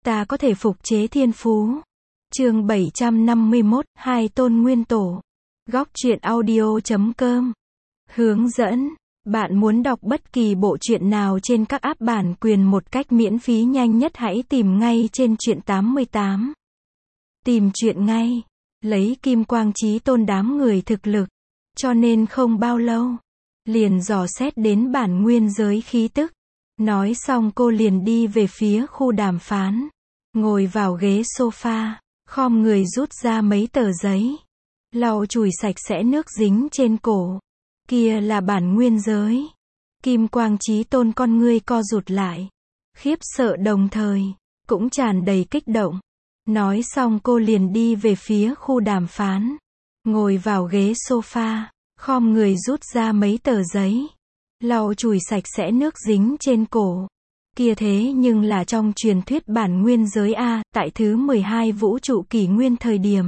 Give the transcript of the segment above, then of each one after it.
ta có thể phục chế thiên phú. Chương 751, Hai tôn nguyên tổ. Góc truyện audio.com. Hướng dẫn. Bạn muốn đọc bất kỳ bộ truyện nào trên các app bản quyền một cách miễn phí nhanh nhất, hãy tìm ngay trên truyện 88. Tìm truyện ngay. Lấy kim quang chí tôn đám người thực lực. Cho nên không bao lâu, liền dò xét đến bản nguyên giới khí tức. Nói xong cô liền đi về phía khu đàm phán. Ngồi vào ghế sofa, khom người rút ra mấy tờ giấy. Lau chùi sạch sẽ nước dính trên cổ. Kia là bản nguyên giới. Kim quang chí tôn con ngươi co rụt lại. Khiếp sợ đồng thời, cũng tràn đầy kích động. Nói xong cô liền đi về phía khu đàm phán. Ngồi vào ghế sofa, khom người rút ra mấy tờ giấy. Lau chùi sạch sẽ nước dính trên cổ. Kia thế nhưng là trong truyền thuyết bản nguyên giới A, tại thứ 12 vũ trụ kỷ nguyên thời điểm.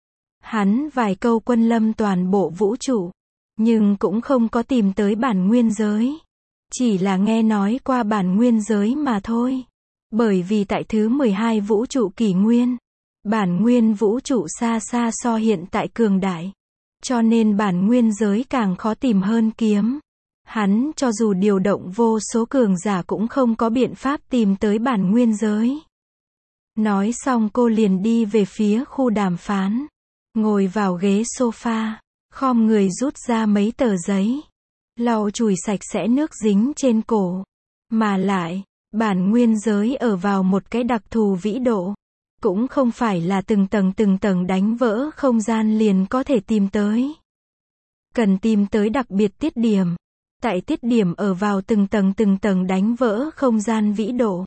Hắn vài câu quân lâm toàn bộ vũ trụ, nhưng cũng không có tìm tới bản nguyên giới. Chỉ là nghe nói qua bản nguyên giới mà thôi. Bởi vì tại thứ 12 vũ trụ kỷ nguyên, bản nguyên vũ trụ xa xa so hiện tại cường đại. Cho nên bản nguyên giới càng khó tìm hơn kiếm. Hắn cho dù điều động vô số cường giả cũng không có biện pháp tìm tới bản nguyên giới. Nói xong cô liền đi về phía khu đàm phán. Ngồi vào ghế sofa, khom người rút ra mấy tờ giấy. Lau chùi sạch sẽ nước dính trên cổ. Mà lại, bản nguyên giới ở vào một cái đặc thù vĩ độ. Cũng không phải là từng tầng đánh vỡ không gian liền có thể tìm tới. Cần tìm tới đặc biệt tiết điểm. Tại tiết điểm ở vào từng tầng đánh vỡ không gian vĩ độ,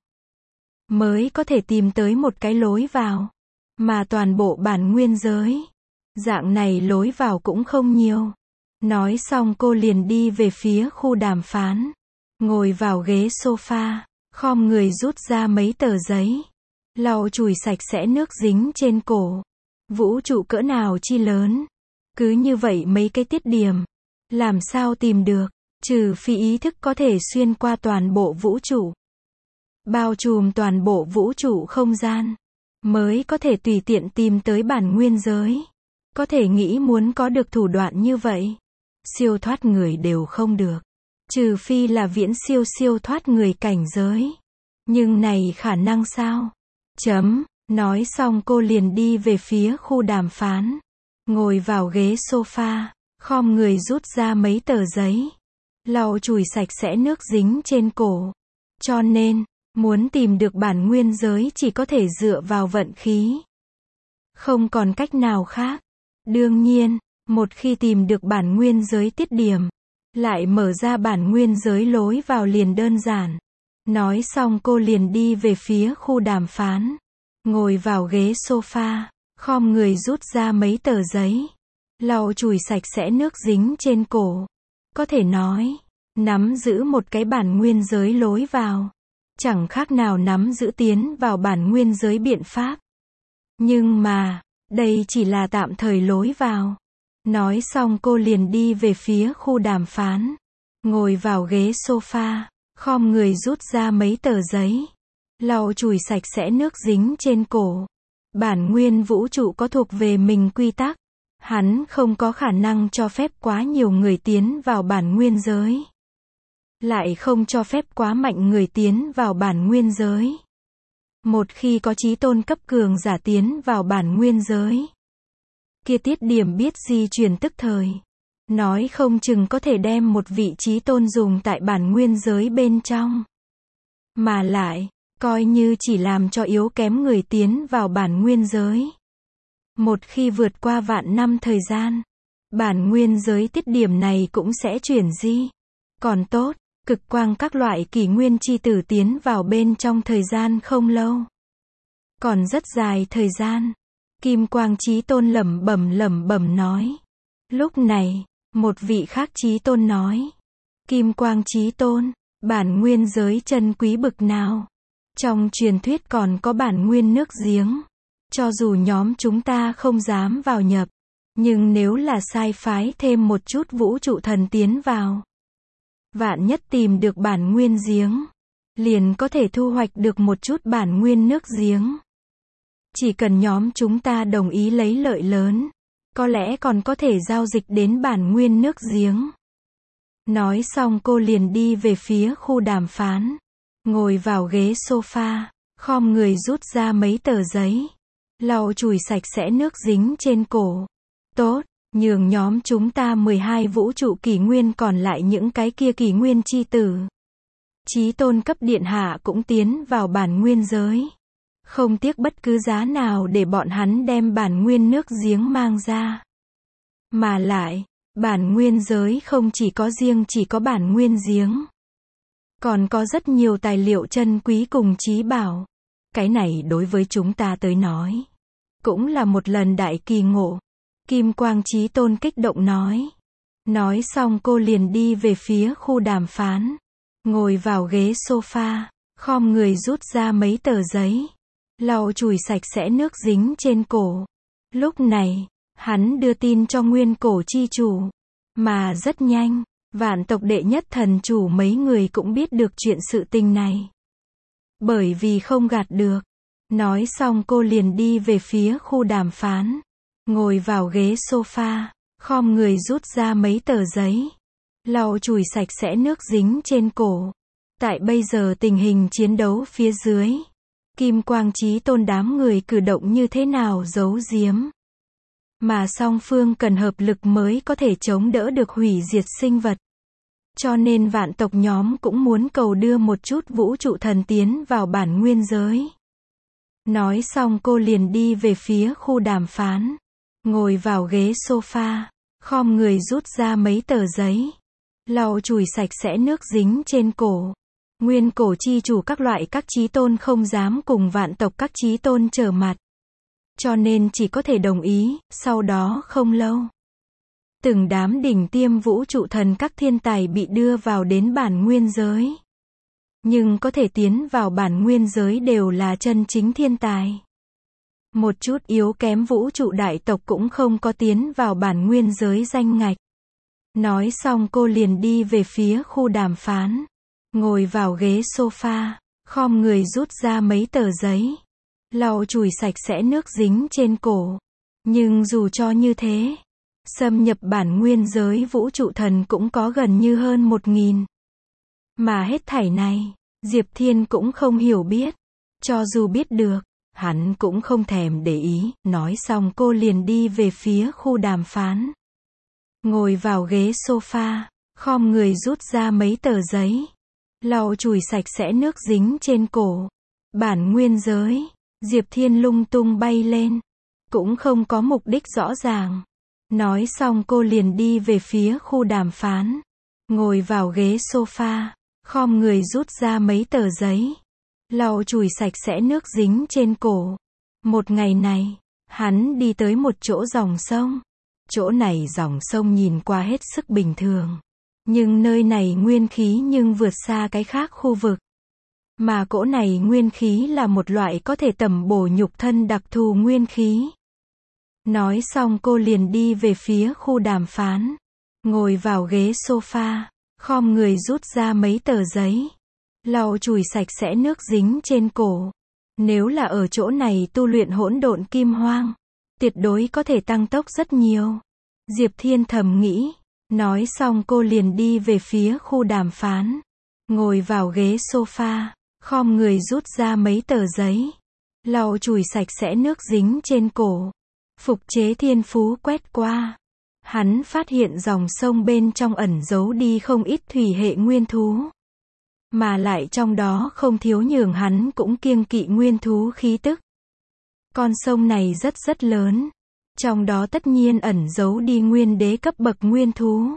mới có thể tìm tới một cái lối vào. Mà toàn bộ bản nguyên giới, dạng này lối vào cũng không nhiều. Nói xong cô liền đi về phía khu đàm phán. Ngồi vào ghế sofa, khom người rút ra mấy tờ giấy. Lau chùi sạch sẽ nước dính trên cổ. Vũ trụ cỡ nào chi lớn. Cứ như vậy mấy cái tiết điểm. Làm sao tìm được? Trừ phi ý thức có thể xuyên qua toàn bộ vũ trụ, bao trùm toàn bộ vũ trụ không gian, mới có thể tùy tiện tìm tới bản nguyên giới. Có thể nghĩ muốn có được thủ đoạn như vậy, siêu thoát người đều không được. Trừ phi là viễn siêu thoát người cảnh giới. Nhưng này khả năng sao? Nói xong cô liền đi về phía khu đàm phán. Ngồi vào ghế sofa, khom người rút ra mấy tờ giấy. Lau chùi sạch sẽ nước dính trên cổ. Cho nên, muốn tìm được bản nguyên giới chỉ có thể dựa vào vận khí. Không còn cách nào khác. Đương nhiên, một khi tìm được bản nguyên giới tiết điểm, lại mở ra bản nguyên giới lối vào liền đơn giản. Nói xong cô liền đi về phía khu đàm phán. Ngồi vào ghế sofa, khom người rút ra mấy tờ giấy. Lau chùi sạch sẽ nước dính trên cổ. Có thể nói, nắm giữ một cái bản nguyên giới lối vào, chẳng khác nào nắm giữ tiến vào bản nguyên giới biện pháp. Nhưng mà, đây chỉ là tạm thời lối vào. Nói xong cô liền đi về phía khu đàm phán. Ngồi vào ghế sofa, khom người rút ra mấy tờ giấy. Lau chùi sạch sẽ nước dính trên cổ. Bản nguyên vũ trụ có thuộc về mình quy tắc. Hắn không có khả năng cho phép quá nhiều người tiến vào bản nguyên giới. Lại không cho phép quá mạnh người tiến vào bản nguyên giới. Một khi có chí tôn cấp cường giả tiến vào bản nguyên giới, kia tiết điểm biết di chuyển tức thời. Nói không chừng có thể đem một vị chí tôn dùng tại bản nguyên giới bên trong. Mà lại, coi như chỉ làm cho yếu kém người tiến vào bản nguyên giới. Một khi vượt qua vạn năm thời gian, bản nguyên giới tiết điểm này cũng sẽ chuyển di. Còn tốt, cực quang các loại kỷ nguyên chi tử tiến vào bên trong thời gian không lâu. Còn rất dài thời gian. Kim quang chí tôn lẩm bẩm nói. Lúc này, một vị khác chí tôn nói. Kim quang chí tôn, bản nguyên giới chân quý bực nào. Trong truyền thuyết còn có bản nguyên nước giếng. Cho dù nhóm chúng ta không dám vào nhập, nhưng nếu là sai phái thêm một chút vũ trụ thần tiến vào, vạn nhất tìm được bản nguyên giếng, liền có thể thu hoạch được một chút bản nguyên nước giếng. Chỉ cần nhóm chúng ta đồng ý lấy lợi lớn, có lẽ còn có thể giao dịch đến bản nguyên nước giếng. Nói xong cô liền đi về phía khu đàm phán. Ngồi vào ghế sofa, khom người rút ra mấy tờ giấy. Lau chùi sạch sẽ nước dính trên cổ. Tốt, nhường nhóm chúng ta 12 vũ trụ kỷ nguyên còn lại những cái kia kỷ nguyên chi tử. Chí tôn cấp điện hạ cũng tiến vào bản nguyên giới. Không tiếc bất cứ giá nào để bọn hắn đem bản nguyên nước giếng mang ra. Mà lại, bản nguyên giới không chỉ có bản nguyên giếng. Còn có rất nhiều tài liệu chân quý cùng trí bảo. Cái này đối với chúng ta tới nói, cũng là một lần đại kỳ ngộ. Kim Quang Chí Tôn kích động nói. Nói xong cô liền đi về phía khu đàm phán. Ngồi vào ghế sofa, khom người rút ra mấy tờ giấy. Lau chùi sạch sẽ nước dính trên cổ. Lúc này, hắn đưa tin cho nguyên cổ chi chủ. Mà rất nhanh, vạn tộc đệ nhất thần chủ mấy người cũng biết được chuyện sự tình này. Bởi vì không gạt được. Nói xong cô liền đi về phía khu đàm phán. Ngồi vào ghế sofa, khom người rút ra mấy tờ giấy. Lau chùi sạch sẽ nước dính trên cổ. Tại bây giờ tình hình chiến đấu phía dưới, Kim Quang Chí Tôn đám người cử động như thế nào giấu giếm. Mà song phương cần hợp lực mới có thể chống đỡ được hủy diệt sinh vật. Cho nên vạn tộc nhóm cũng muốn cầu đưa một chút vũ trụ thần tiến vào bản nguyên giới. Nói xong cô liền đi về phía khu đàm phán. Ngồi vào ghế sofa, khom người rút ra mấy tờ giấy. Lau chùi sạch sẽ nước dính trên cổ. Nguyên cổ chi chủ các chí tôn không dám cùng vạn tộc các chí tôn trở mặt. Cho nên chỉ có thể đồng ý, sau đó không lâu. Từng đám đỉnh tiêm vũ trụ thần các thiên tài bị đưa vào đến bản nguyên giới. Nhưng có thể tiến vào bản nguyên giới đều là chân chính thiên tài. Một chút yếu kém vũ trụ đại tộc cũng không có tiến vào bản nguyên giới danh ngạch. Nói xong cô liền đi về phía khu đàm phán. Ngồi vào ghế sofa, khom người rút ra mấy tờ giấy. Lau chùi sạch sẽ nước dính trên cổ. Nhưng dù cho như thế, xâm nhập bản nguyên giới vũ trụ thần cũng có gần như hơn 1000. Mà hết thảy này, Diệp Thiên cũng không hiểu biết. Cho dù biết được, hắn cũng không thèm để ý. Nói xong cô liền đi về phía khu đàm phán. Ngồi vào ghế sofa, khom người rút ra mấy tờ giấy. Lau chùi sạch sẽ nước dính trên cổ. Bản nguyên giới, Diệp Thiên lung tung bay lên. Cũng không có mục đích rõ ràng. Nói xong cô liền đi về phía khu đàm phán. Ngồi vào ghế sofa, khom người rút ra mấy tờ giấy. Lau chùi sạch sẽ nước dính trên cổ. Một ngày này, hắn đi tới một chỗ dòng sông. Chỗ này dòng sông nhìn qua hết sức bình thường. Nhưng nơi này nguyên khí nhưng vượt xa cái khác khu vực. Mà cỗ này nguyên khí là một loại có thể tẩm bổ nhục thân đặc thù nguyên khí. Nói xong cô liền đi về phía khu đàm phán. Ngồi vào ghế sofa, khom người rút ra mấy tờ giấy. Lau chùi sạch sẽ nước dính trên cổ. Nếu là ở chỗ này tu luyện hỗn độn kim hoang, tuyệt đối có thể tăng tốc rất nhiều. Diệp Thiên thầm nghĩ. Nói xong cô liền đi về phía khu đàm phán. Ngồi vào ghế sofa, khom người rút ra mấy tờ giấy. Lau chùi sạch sẽ nước dính trên cổ. Phục chế thiên phú quét qua. Hắn phát hiện dòng sông bên trong ẩn giấu đi không ít thủy hệ nguyên thú. Mà lại trong đó không thiếu nhường hắn cũng kiêng kỵ nguyên thú khí tức. Con sông này rất lớn. Trong đó tất nhiên ẩn giấu đi nguyên đế cấp bậc nguyên thú.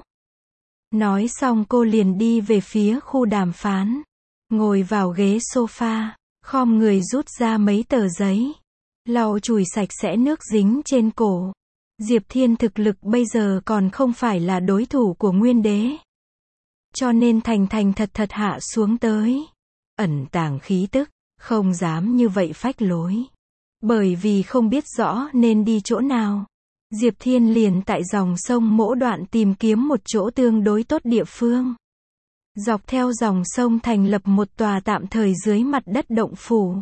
Nói xong cô liền đi về phía khu đàm phán. Ngồi vào ghế sofa, khom người rút ra mấy tờ giấy. Lau chùi sạch sẽ nước dính trên cổ. Diệp Thiên thực lực bây giờ còn không phải là đối thủ của nguyên đế. Cho nên thành thật hạ xuống tới. Ẩn tàng khí tức, không dám như vậy phách lối. Bởi vì không biết rõ nên đi chỗ nào. Diệp Thiên liền tại dòng sông mỗi đoạn tìm kiếm một chỗ tương đối tốt địa phương. dọc theo dòng sông thành lập một tòa tạm thời dưới mặt đất động phủ.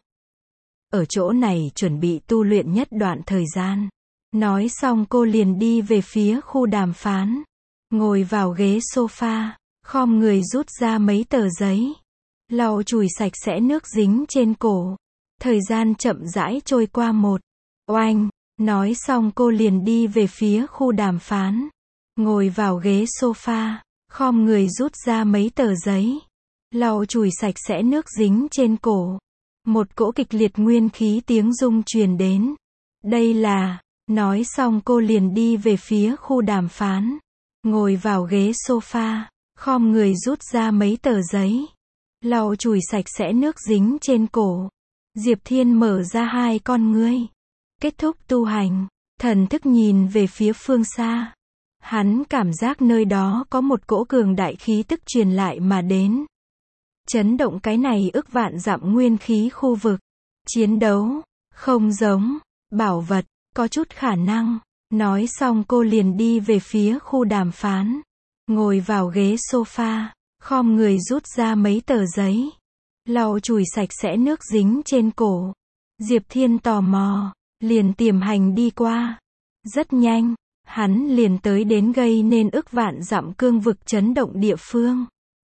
Ở chỗ này chuẩn bị tu luyện nhất đoạn thời gian. Nói xong cô liền đi về phía khu đàm phán. Ngồi vào ghế sofa, khom người rút ra mấy tờ giấy. Lau chùi sạch sẽ nước dính trên cổ. Thời gian chậm rãi trôi qua một. Oanh, nói xong cô liền đi về phía khu đàm phán. Ngồi vào ghế sofa, khom người rút ra mấy tờ giấy. Lau chùi sạch sẽ nước dính trên cổ. Một cỗ kịch liệt nguyên khí tiếng rung truyền đến. Đây là, nói xong cô liền đi về phía khu đàm phán. Ngồi vào ghế sofa, khom người rút ra mấy tờ giấy. Lau chùi sạch sẽ nước dính trên cổ. Diệp Thiên mở ra hai con ngươi. Kết thúc tu hành, thần thức nhìn về phía phương xa. Hắn cảm giác nơi đó có một cỗ cường đại khí tức truyền lại mà đến. Chấn động cái này ức vạn dặm nguyên khí khu vực. Chiến đấu, không giống, bảo vật, có chút khả năng. Nói xong cô liền đi về phía khu đàm phán. Ngồi vào ghế sofa, khom người rút ra mấy tờ giấy. Lau chùi sạch sẽ nước dính trên cổ. Diệp Thiên tò mò, liền tiềm hành đi qua. Rất nhanh, hắn liền tới đến gây nên ức vạn dặm cương vực chấn động địa phương.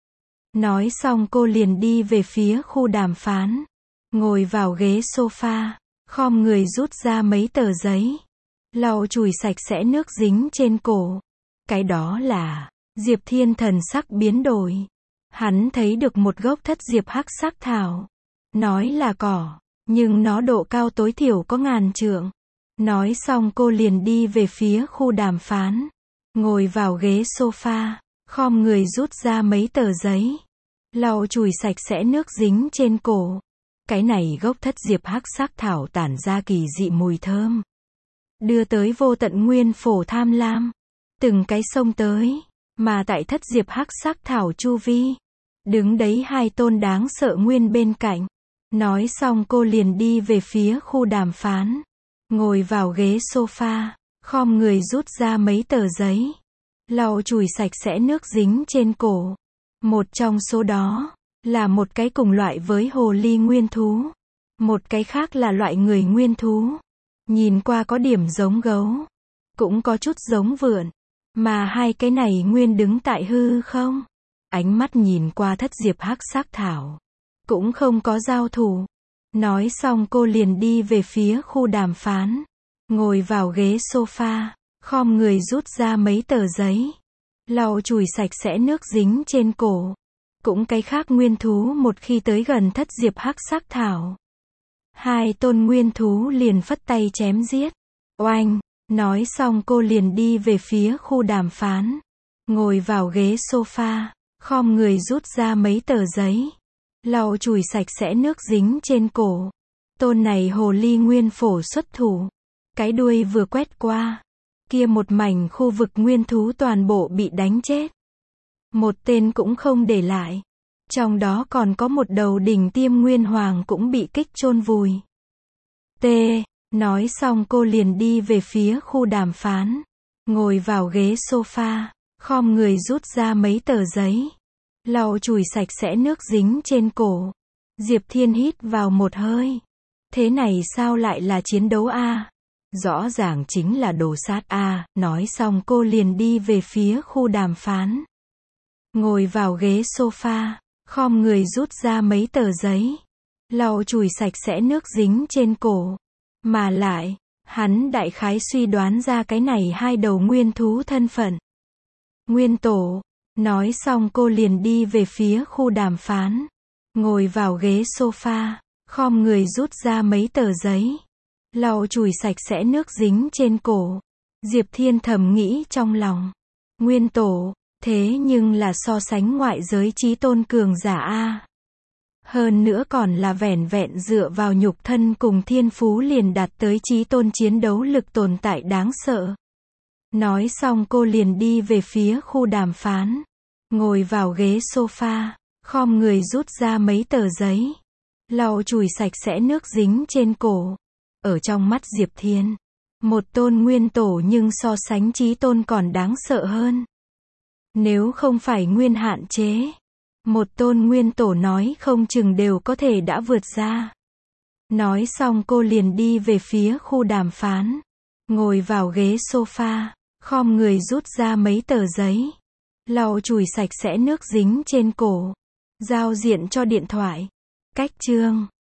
Nói xong cô liền đi về phía khu đàm phán. Ngồi vào ghế sofa, khom người rút ra mấy tờ giấy. Lau chùi sạch sẽ nước dính trên cổ. Cái đó là, Diệp Thiên thần sắc biến đổi. Hắn thấy được một gốc thất diệp hắc sắc thảo. Nói là cỏ, nhưng nó độ cao tối thiểu có 1000 trượng. Nói xong cô liền đi về phía khu đàm phán. Ngồi vào ghế sofa, khom người rút ra mấy tờ giấy. Lau chùi sạch sẽ nước dính trên cổ. Cái này gốc thất diệp hắc sắc thảo tản ra kỳ dị mùi thơm. Đưa tới vô tận nguyên phổ tham lam. Từng cái xông tới. Mà tại thất diệp hắc sắc thảo chu vi. Đứng đấy hai tôn đáng sợ nguyên bên cạnh. Nói xong cô liền đi về phía khu đàm phán. Ngồi vào ghế sofa, khom người rút ra mấy tờ giấy. Lau chùi sạch sẽ nước dính trên cổ. Một trong số đó, là một cái cùng loại với hồ ly nguyên thú. Một cái khác là loại người nguyên thú. Nhìn qua có điểm giống gấu. Cũng có chút giống vượn. Mà hai cái này nguyên đứng tại hư không. Ánh mắt nhìn qua thất diệp hắc sắc thảo. Cũng không có giao thủ. Nói xong cô liền đi về phía khu đàm phán. Ngồi vào ghế sofa, khom người rút ra mấy tờ giấy. Lau chùi sạch sẽ nước dính trên cổ. Cũng cái khác nguyên thú một khi tới gần thất diệp hắc sắc thảo. Hai tôn nguyên thú liền phất tay chém giết. Oanh, nói xong cô liền đi về phía khu đàm phán. Ngồi vào ghế sofa, khom người rút ra mấy tờ giấy. Lau chùi sạch sẽ nước dính trên cổ. Tôn này hồ ly nguyên phổ xuất thủ. Cái đuôi vừa quét qua. Kia một mảnh khu vực nguyên thú toàn bộ bị đánh chết. Một tên cũng không để lại. Trong đó còn có một đầu đỉnh tiêm nguyên hoàng cũng bị kích chôn vùi. T. Nói xong cô liền đi về phía khu đàm phán. Ngồi vào ghế sofa, khom người rút ra mấy tờ giấy. Lau chùi sạch sẽ nước dính trên cổ. Diệp Thiên hít vào một hơi. Thế này sao lại là chiến đấu a? Rõ ràng chính là đồ sát a. Nói xong cô liền đi về phía khu đàm phán. Ngồi vào ghế sofa, khom người rút ra mấy tờ giấy. Lau chùi sạch sẽ nước dính trên cổ. Mà lại, hắn đại khái suy đoán ra cái này hai đầu nguyên thú thân phận. Nguyên tổ. Nói xong cô liền đi về phía khu đàm phán. Ngồi vào ghế sofa, khom người rút ra mấy tờ giấy. Lau chùi sạch sẽ nước dính trên cổ. Diệp Thiên thầm nghĩ trong lòng. Nguyên tổ, thế nhưng là so sánh ngoại giới chí tôn cường giả a. Hơn nữa còn là vẻn vẹn dựa vào nhục thân cùng thiên phú liền đạt tới chí tôn chiến đấu lực tồn tại đáng sợ. Nói xong cô liền đi về phía khu đàm phán. Ngồi vào ghế sofa, khom người rút ra mấy tờ giấy. Lau chùi sạch sẽ nước dính trên cổ. Ở trong mắt Diệp Thiên, một tôn nguyên tổ nhưng so sánh chí tôn còn đáng sợ hơn. Nếu không phải nguyên hạn chế, Một tôn nguyên tổ nói không chừng đều có thể đã vượt ra. Nói xong cô liền đi về phía khu đàm phán. Ngồi vào ghế sofa, khom người rút ra mấy tờ giấy. Lau chùi sạch sẽ nước dính trên cổ. Giao diện cho điện thoại. Cách chương.